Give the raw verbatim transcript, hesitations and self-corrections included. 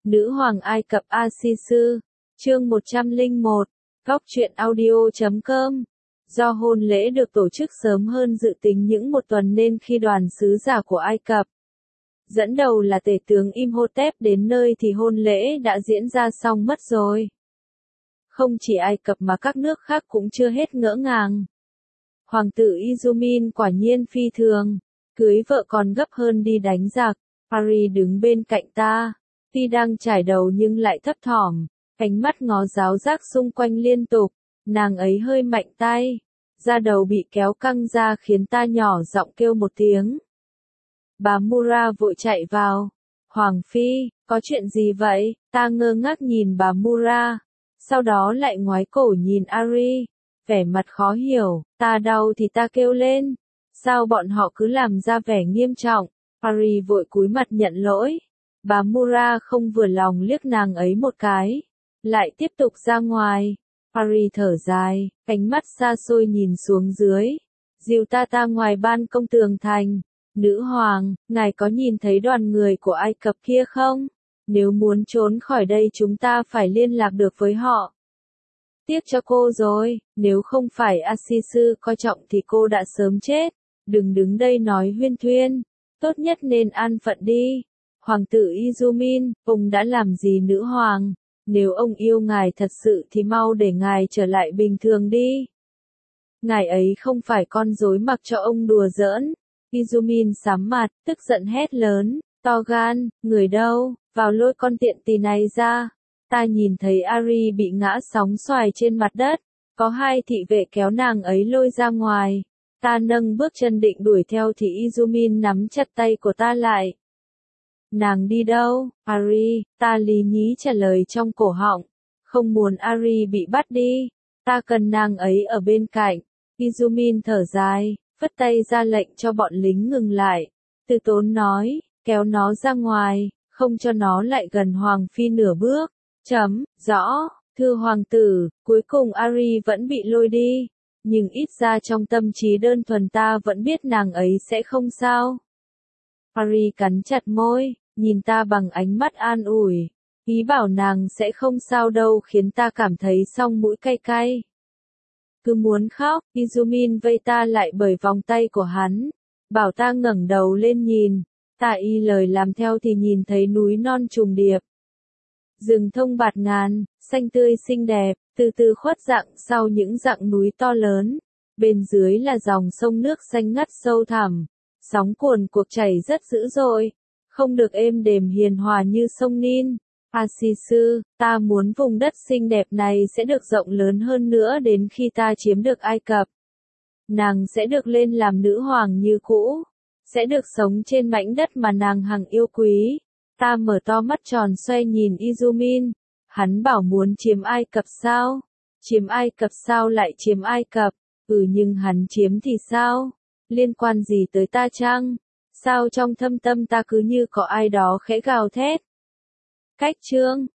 Nữ hoàng Ai Cập A-si-sư, chương một trăm lẻ một, góc truyện audio chấm com. Do hôn lễ được tổ chức sớm hơn dự tính những một tuần nên khi đoàn sứ giả của Ai Cập, dẫn đầu là tể tướng Imhotep đến nơi thì hôn lễ đã diễn ra xong mất rồi. Không chỉ Ai Cập mà các nước khác cũng chưa hết ngỡ ngàng. Hoàng tử Izumin quả nhiên phi thường, cưới vợ còn gấp hơn đi đánh giặc. Paris đứng bên cạnh ta, tuy đang trải đầu nhưng lại thấp thỏm, ánh mắt ngó giáo giác xung quanh liên tục, nàng ấy hơi mạnh tay, da đầu bị kéo căng ra khiến ta nhỏ giọng kêu một tiếng. Bà Mura vội chạy vào. Hoàng phi, có chuyện gì vậy? Ta ngơ ngác nhìn bà Mura, sau đó lại ngoái cổ nhìn Ari, vẻ mặt khó hiểu. Ta đau thì ta kêu lên, sao bọn họ cứ làm ra vẻ nghiêm trọng? Ari vội cúi mặt nhận lỗi. Bà Mura không vừa lòng liếc nàng ấy một cái, lại tiếp tục ra ngoài. Ari thở dài, ánh mắt xa xôi nhìn xuống dưới. Dìu ta ta ngoài ban công tường thành. Nữ hoàng, ngài có nhìn thấy đoàn người của Ai Cập kia không? Nếu muốn trốn khỏi đây chúng ta phải liên lạc được với họ. Tiếc cho cô rồi, nếu không phải A-si-sư coi trọng thì cô đã sớm chết. Đừng đứng đây nói huyên thuyên, tốt nhất nên an phận đi. Hoàng tử Izumin, ông đã làm gì nữ hoàng? Nếu ông yêu ngài thật sự thì mau để ngài trở lại bình thường đi. Ngài ấy không phải con rối mặc cho ông đùa giỡn. Izumin sám mặt, tức giận hét lớn, to gan, người đâu, vào lôi con tiện tỳ này ra. Ta nhìn thấy Ari bị ngã sóng xoài trên mặt đất, có hai thị vệ kéo nàng ấy lôi ra ngoài. Ta nâng bước chân định đuổi theo thì Izumin nắm chặt tay của ta lại. Nàng đi đâu, Ari? Ta lý nhí trả lời trong cổ họng. Không muốn Ari bị bắt đi, ta cần nàng ấy ở bên cạnh. Izumin thở dài, phất tay ra lệnh cho bọn lính ngừng lại. Từ tốn nói, kéo nó ra ngoài, không cho nó lại gần Hoàng phi nửa bước. Chấm, rõ, thưa hoàng tử, cuối cùng Ari vẫn bị lôi đi. Nhưng ít ra trong tâm trí đơn thuần ta vẫn biết nàng ấy sẽ không sao. Ari cắn chặt môi, nhìn ta bằng ánh mắt an ủi. Ý bảo nàng sẽ không sao đâu khiến ta cảm thấy song mũi cay cay. Cứ muốn khóc, Izumin vây ta lại bởi vòng tay của hắn. Bảo ta ngẩng đầu lên nhìn. Ta y lời làm theo thì nhìn thấy núi non trùng điệp. Rừng thông bạt ngàn, xanh tươi xinh đẹp, từ từ khuất dạng sau những dặng núi to lớn. Bên dưới là dòng sông nước xanh ngắt sâu thẳm. Sóng cuồn cuộc chảy rất dữ dội, không được êm đềm hiền hòa như sông Nin. A-si-sư, ta muốn vùng đất xinh đẹp này sẽ được rộng lớn hơn nữa đến khi ta chiếm được Ai Cập. Nàng sẽ được lên làm nữ hoàng như cũ, sẽ được sống trên mảnh đất mà nàng hằng yêu quý. Ta mở to mắt tròn xoay nhìn Izumin, hắn bảo muốn chiếm Ai Cập sao? Chiếm Ai Cập sao lại chiếm Ai Cập? Ừ nhưng hắn chiếm thì sao? Liên quan gì tới ta chăng? Sao trong thâm tâm ta cứ như có ai đó khẽ gào thét? Cách chương